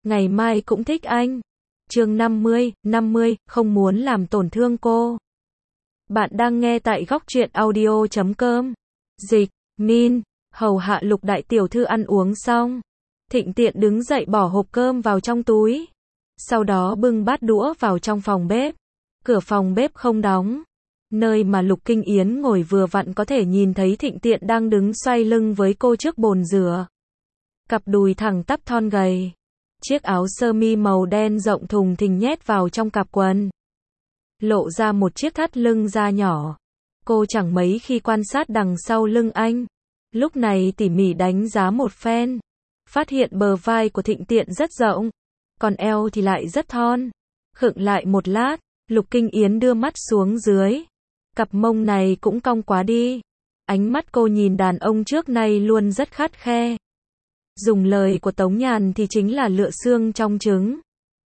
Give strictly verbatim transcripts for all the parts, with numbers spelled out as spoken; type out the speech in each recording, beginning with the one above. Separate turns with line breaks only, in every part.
ngày mai cũng thích anh. Chương năm mươi, năm mươi, không muốn làm tổn thương cô. Bạn đang nghe tại góc truyện audio chấm com. Dịch, Min, hầu hạ Lục đại tiểu thư ăn uống xong. Thịnh Tiện đứng dậy bỏ hộp cơm vào trong túi. Sau đó bưng bát đũa vào trong phòng bếp. Cửa phòng bếp không đóng. Nơi mà Lục Kinh Yến ngồi vừa vặn có thể nhìn thấy Thịnh Tiện đang đứng xoay lưng với cô trước bồn rửa. Cặp đùi thẳng tắp thon gầy. Chiếc áo sơ mi màu đen rộng thùng thình nhét vào trong cặp quần. Lộ ra một chiếc thắt lưng da nhỏ. Cô chẳng mấy khi quan sát đằng sau lưng anh. Lúc này tỉ mỉ đánh giá một phen. Phát hiện bờ vai của Thịnh Tiện rất rộng. Còn eo thì lại rất thon. Khựng lại một lát, Lục Kinh Yến đưa mắt xuống dưới. Cặp mông này cũng cong quá đi. Ánh mắt cô nhìn đàn ông trước nay luôn rất khắt khe. Dùng lời của Tống Nhàn thì chính là lựa xương trong trứng.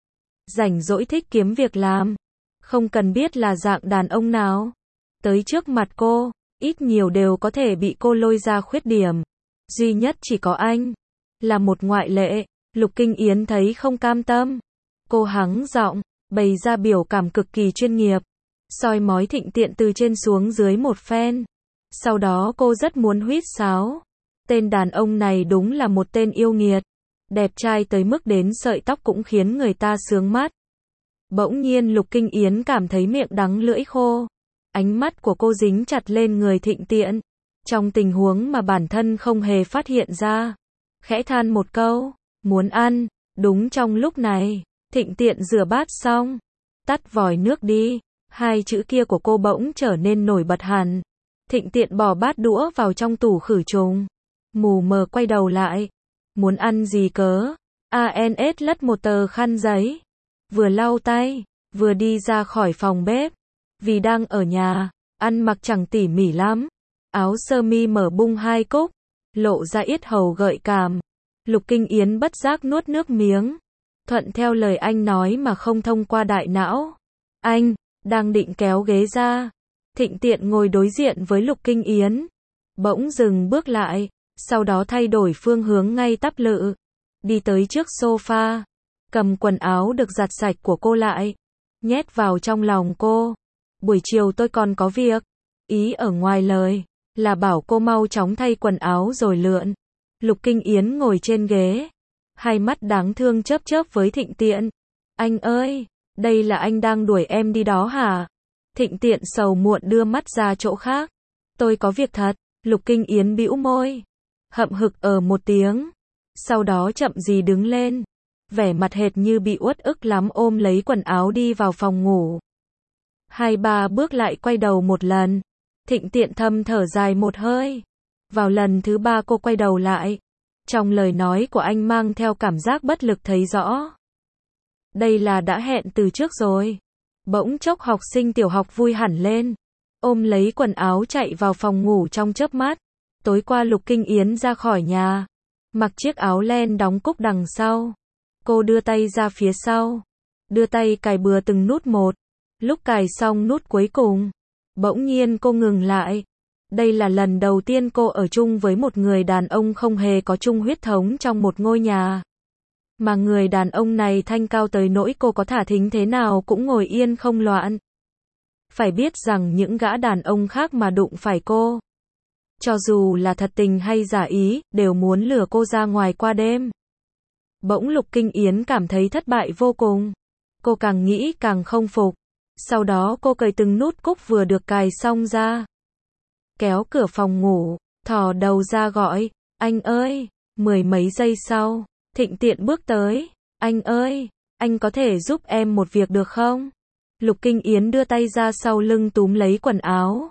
Rảnh rỗi thích kiếm việc làm. Không cần biết là dạng đàn ông nào. Tới trước mặt cô, ít nhiều đều có thể bị cô lôi ra khuyết điểm. Duy nhất chỉ có anh. Là một ngoại lệ. Lục Kinh Yến thấy không cam tâm. Cô hắng giọng, bày ra biểu cảm cực kỳ chuyên nghiệp. Soi mói Thịnh Tiện từ trên xuống dưới một phen. Sau đó cô rất muốn huýt sáo. Tên đàn ông này đúng là một tên yêu nghiệt. Đẹp trai tới mức đến sợi tóc cũng khiến người ta sướng mắt. Bỗng nhiên Lục Kinh Yến cảm thấy miệng đắng lưỡi khô. Ánh mắt của cô dính chặt lên người Thịnh Tiện. Trong tình huống mà bản thân không hề phát hiện ra. Khẽ than một câu, muốn ăn. Đúng trong lúc này, Thịnh Tiện rửa bát xong. Tắt vòi nước đi. Hai chữ kia của cô bỗng trở nên nổi bật hẳn. Thịnh Tiện bỏ bát đũa vào trong tủ khử trùng. Mù mờ quay đầu lại. Muốn ăn gì cớ? a en ét lất một tờ khăn giấy. Vừa lau tay, vừa đi ra khỏi phòng bếp. Vì đang ở nhà, ăn mặc chẳng tỉ mỉ lắm. Áo sơ mi mở bung hai cúc, lộ ra yết hầu gợi cảm. Lục Kinh Yến bất giác nuốt nước miếng. Thuận theo lời anh nói mà không thông qua đại não. Anh, đang định kéo ghế ra. Thịnh Tiện ngồi đối diện với Lục Kinh Yến. Bỗng dừng bước lại. Sau đó thay đổi phương hướng ngay tắp lự. Đi tới trước sofa. Cầm quần áo được giặt sạch của cô lại. Nhét vào trong lòng cô. Buổi chiều tôi còn có việc. Ý ở ngoài lời. Là bảo cô mau chóng thay quần áo rồi lượn. Lục Kinh Yến ngồi trên ghế. Hai mắt đáng thương chớp chớp với Thịnh Tiện. Anh ơi, đây là anh đang đuổi em đi đó hả? Thịnh Tiện sầu muộn đưa mắt ra chỗ khác. Tôi có việc thật. Lục Kinh Yến bĩu môi. Hậm hực ở một tiếng. Sau đó chậm gì đứng lên. Vẻ mặt hệt như bị uất ức lắm ôm lấy quần áo đi vào phòng ngủ. Hai ba bước lại quay đầu một lần. Thịnh Tiện thầm thở dài một hơi. Vào lần thứ ba cô quay đầu lại. Trong lời nói của anh mang theo cảm giác bất lực thấy rõ. Đây là đã hẹn từ trước rồi. Bỗng chốc học sinh tiểu học vui hẳn lên. Ôm lấy quần áo chạy vào phòng ngủ trong chớp mắt. Tối qua Lục Kinh Yến ra khỏi nhà. Mặc chiếc áo len đóng cúc đằng sau. Cô đưa tay ra phía sau. Đưa tay cài bừa từng nút một. Lúc cài xong nút cuối cùng. Bỗng nhiên cô ngừng lại. Đây là lần đầu tiên cô ở chung với một người đàn ông không hề có chung huyết thống trong một ngôi nhà. Mà người đàn ông này thanh cao tới nỗi cô có thả thính thế nào cũng ngồi yên không loạn. Phải biết rằng những gã đàn ông khác mà đụng phải cô. Cho dù là thật tình hay giả ý, đều muốn lừa cô ra ngoài qua đêm. Bỗng Lục Kinh Yến cảm thấy thất bại vô cùng. Cô càng nghĩ càng không phục. Sau đó cô cởi từng nút cúc vừa được cài xong ra. Kéo cửa phòng ngủ, thò đầu ra gọi, anh ơi, mười mấy giây sau, Thịnh Tiện bước tới, anh ơi, anh có thể giúp em một việc được không? Lục Kinh Yến đưa tay ra sau lưng túm lấy quần áo.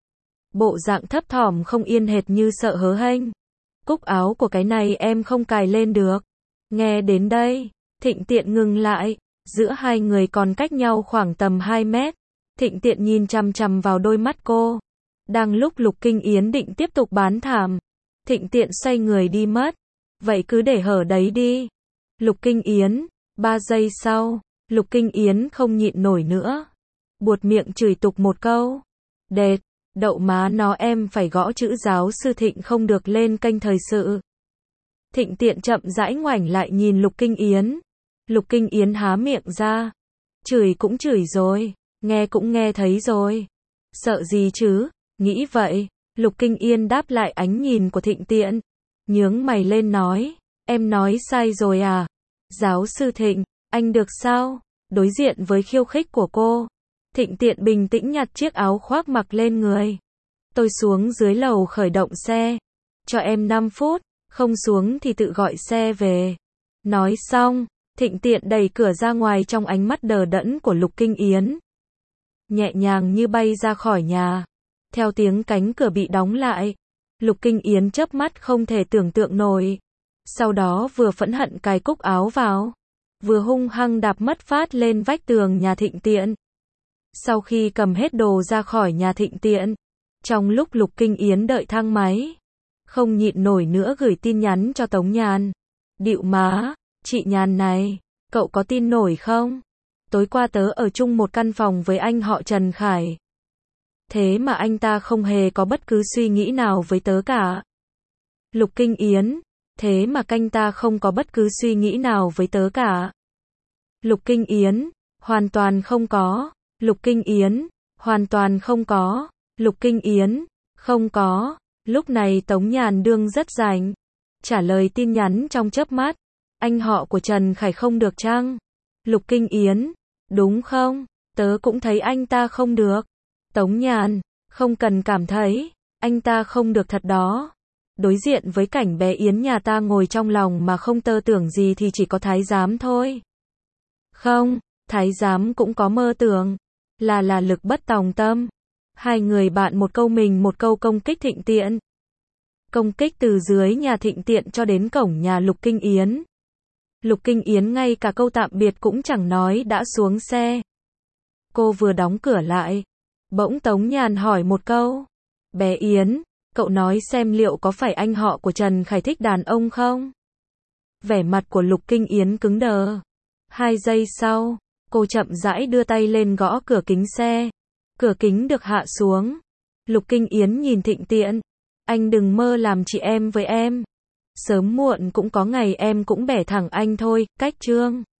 Bộ dạng thấp thỏm không yên hệt như sợ hớ hênh. Cúc áo của cái này em không cài lên được. Nghe đến đây, Thịnh Tiện ngừng lại. Giữa hai người còn cách nhau khoảng tầm hai mét. Thịnh Tiện nhìn chằm chằm vào đôi mắt cô. Đang lúc Lục Kinh Yến định tiếp tục bán thảm. Thịnh Tiện xoay người đi mất. Vậy cứ để hở đấy đi. Lục Kinh Yến. Ba giây sau, Lục Kinh Yến không nhịn nổi nữa. Buột miệng chửi tục một câu. Đệt, đậu má nó em phải gõ chữ giáo sư Thịnh không được lên kênh thời sự. Thịnh Tiện chậm rãi ngoảnh lại nhìn Lục Kinh Yến. Lục Kinh Yến há miệng ra. Chửi cũng chửi rồi, nghe cũng nghe thấy rồi. Sợ gì chứ, nghĩ vậy. Lục Kinh Yên đáp lại ánh nhìn của Thịnh Tiện. Nhướng mày lên nói, em nói sai rồi à? Giáo sư Thịnh, anh được sao? Đối diện với khiêu khích của cô, Thịnh Tiện bình tĩnh nhặt chiếc áo khoác mặc lên người. Tôi xuống dưới lầu khởi động xe. Cho em năm phút, không xuống thì tự gọi xe về. Nói xong, Thịnh Tiện đẩy cửa ra ngoài trong ánh mắt đờ đẫn của Lục Kinh Yến. Nhẹ nhàng như bay ra khỏi nhà. Theo tiếng cánh cửa bị đóng lại, Lục Kinh Yến chớp mắt không thể tưởng tượng nổi. Sau đó vừa phẫn hận cài cúc áo vào, vừa hung hăng đạp mất phát lên vách tường nhà Thịnh Tiện. Sau khi cầm hết đồ ra khỏi nhà Thịnh Tiện, trong lúc Lục Kinh Yến đợi thang máy, không nhịn nổi nữa gửi tin nhắn cho Tống Nhàn. Điệu má, chị Nhàn này, cậu có tin nổi không? Tối qua tớ ở chung một căn phòng với anh họ Trần Khải. Thế mà anh ta không hề có bất cứ suy nghĩ nào với tớ cả. Lục Kinh Yến, thế mà canh ta không có bất cứ suy nghĩ nào với tớ cả. Lục Kinh Yến, hoàn toàn không có. Lục Kinh Yến, hoàn toàn không có. Lục Kinh Yến, không có. Lúc này Tống Nhàn đương rất rảnh, trả lời tin nhắn trong chớp mắt. Anh họ của Trần Khải không được chăng? Lục Kinh Yến, đúng không? Tớ cũng thấy anh ta không được. Tống Nhàn, không cần cảm thấy, anh ta không được thật đó. Đối diện với cảnh bé Yến nhà ta ngồi trong lòng mà không tơ tưởng gì thì chỉ có thái giám thôi. Không, thái giám cũng có mơ tưởng, là là lực bất tòng tâm. Hai người bạn một câu mình một câu công kích Thịnh Tiện. Công kích từ dưới nhà Thịnh Tiện cho đến cổng nhà Lục Kinh Yến. Lục Kinh Yến ngay cả câu tạm biệt cũng chẳng nói đã xuống xe. Cô vừa đóng cửa lại, bỗng Tống Nhàn hỏi một câu. Bé Yến, cậu nói xem liệu có phải anh họ của Trần Khải thích đàn ông không? Vẻ mặt của Lục Kinh Yến cứng đờ. Hai giây sau, cô chậm rãi đưa tay lên gõ cửa kính xe. Cửa kính được hạ xuống. Lục Kinh Yến nhìn Thịnh Tiện. Anh đừng mơ làm chị em với em. Sớm muộn cũng có ngày em cũng bẻ thẳng anh thôi, cách chương.